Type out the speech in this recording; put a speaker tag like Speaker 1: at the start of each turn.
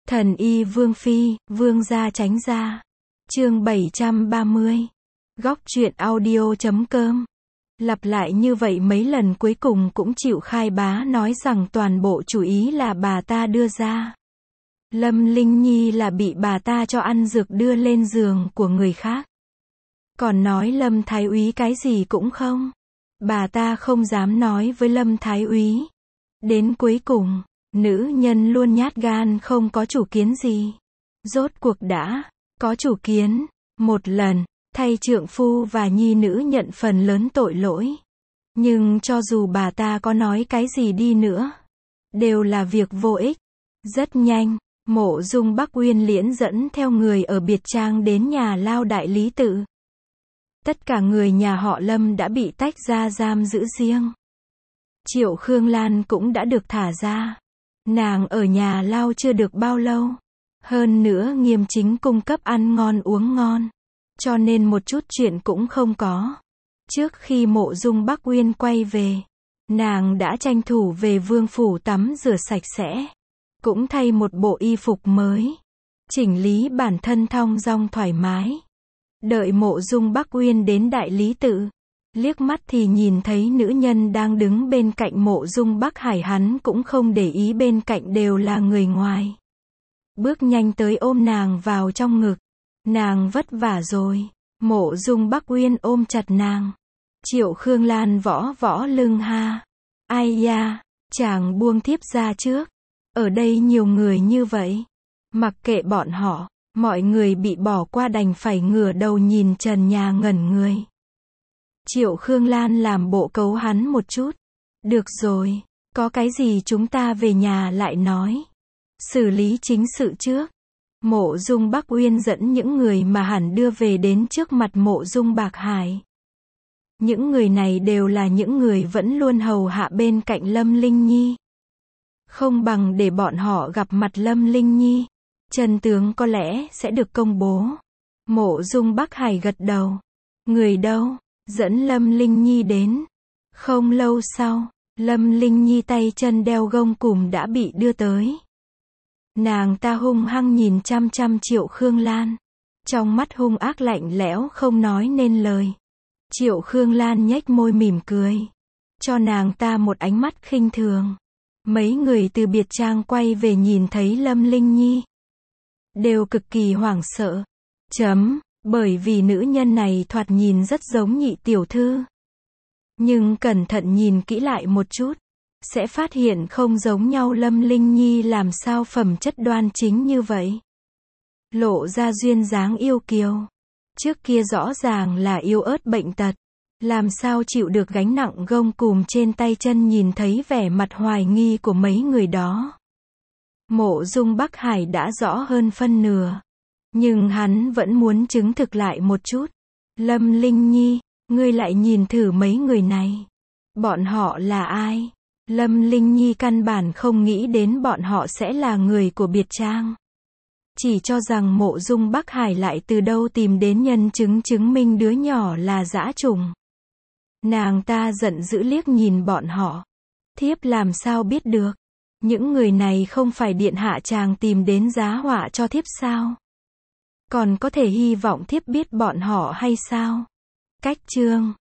Speaker 1: Thần y Vương Phi, Vương gia tránh ra. Chương 730. Góc truyện audio.com. Lặp lại như vậy mấy lần cuối cùng cũng chịu khai bá nói rằng toàn bộ chủ ý là bà ta đưa ra. Lâm Linh Nhi là bị bà ta cho ăn dược đưa lên giường của người khác. Còn nói Lâm Thái Úy cái gì cũng không. Bà ta không dám nói với Lâm Thái Úy. Đến cuối cùng, nữ nhân luôn nhát gan không có chủ kiến gì. Rốt cuộc đã có chủ kiến, một lần, thay trượng phu và nhi nữ nhận phần lớn tội lỗi. Nhưng cho dù bà ta có nói cái gì đi nữa, đều là việc vô ích. Rất nhanh, Mộ Dung Bắc Uyên liễn dẫn theo người ở biệt trang đến nhà lao đại lý tự. Tất cả người nhà họ Lâm đã bị tách ra giam giữ riêng. Triệu Khương Lan cũng đã được thả ra. Nàng ở nhà lao chưa được bao lâu. Hơn nữa Nghiêm Chính cung cấp ăn ngon uống ngon. Cho nên một chút chuyện cũng không có. Trước khi Mộ Dung Bắc Uyên quay về, nàng đã tranh thủ về vương phủ tắm rửa sạch sẽ. Cũng thay một bộ y phục mới. Chỉnh lý bản thân thong dong thoải mái. Đợi Mộ Dung Bắc Uyên đến đại lý tự. Liếc mắt thì nhìn thấy nữ nhân đang đứng bên cạnh Mộ Dung Bắc Hải, hắn cũng không để ý bên cạnh đều là người ngoài. Bước nhanh tới ôm nàng vào trong ngực. Nàng vất vả rồi. Mộ Dung Bắc Uyên ôm chặt nàng. Triệu Khương Lan võ võ lưng ha. Ai da, chàng buông thiếp ra trước. Ở đây nhiều người như vậy. Mặc kệ bọn họ, mọi người bị bỏ qua đành phải ngửa đầu nhìn trần nhà ngẩn người. Triệu Khương Lan làm bộ cấu hắn một chút. Được rồi, có cái gì chúng ta về nhà lại nói. Xử lý chính sự trước. Mộ Dung Bắc Uyên dẫn những người mà hẳn đưa về đến trước mặt Mộ Dung Bạc Hải. Những người này đều là những người vẫn luôn hầu hạ bên cạnh Lâm Linh Nhi. Không bằng để bọn họ gặp mặt Lâm Linh Nhi. Chân tướng có lẽ sẽ được công bố. Mộ Dung Bắc Hải gật đầu. Người đâu? Dẫn Lâm Linh Nhi đến. Không lâu sau, Lâm Linh Nhi tay chân đeo gông cùm đã bị đưa tới. Nàng ta hung hăng nhìn chăm chăm Triệu Khương Lan. Trong mắt hung ác lạnh lẽo không nói nên lời. Triệu Khương Lan nhếch môi mỉm cười. Cho nàng ta một ánh mắt khinh thường. Mấy người từ biệt trang quay về nhìn thấy Lâm Linh Nhi. Đều cực kỳ hoảng sợ. Bởi vì nữ nhân này thoạt nhìn rất giống nhị tiểu thư. Nhưng cẩn thận nhìn kỹ lại một chút, sẽ phát hiện không giống nhau. Lâm Linh Nhi làm sao phẩm chất đoan chính như vậy. Lộ ra duyên dáng yêu kiều. Trước kia rõ ràng là yếu ớt bệnh tật. Làm sao chịu được gánh nặng gông cùm trên tay chân. Nhìn thấy vẻ mặt hoài nghi của mấy người đó. Mộ Dung Bắc Hải đã rõ hơn phân nửa. Nhưng hắn vẫn muốn chứng thực lại một chút. Lâm Linh Nhi, ngươi lại nhìn thử mấy người này. Bọn họ là ai? Lâm Linh Nhi căn bản không nghĩ đến bọn họ sẽ là người của biệt trang. Chỉ cho rằng Mộ Dung Bắc Hải lại từ đâu tìm đến nhân chứng chứng minh đứa nhỏ là dã trùng. Nàng ta giận dữ liếc nhìn bọn họ. Thiếp làm sao biết được? Những người này không phải điện hạ chàng tìm đến giá họa cho thiếp sao? Còn có thể hy vọng thiếp biết bọn họ hay sao? Cách chương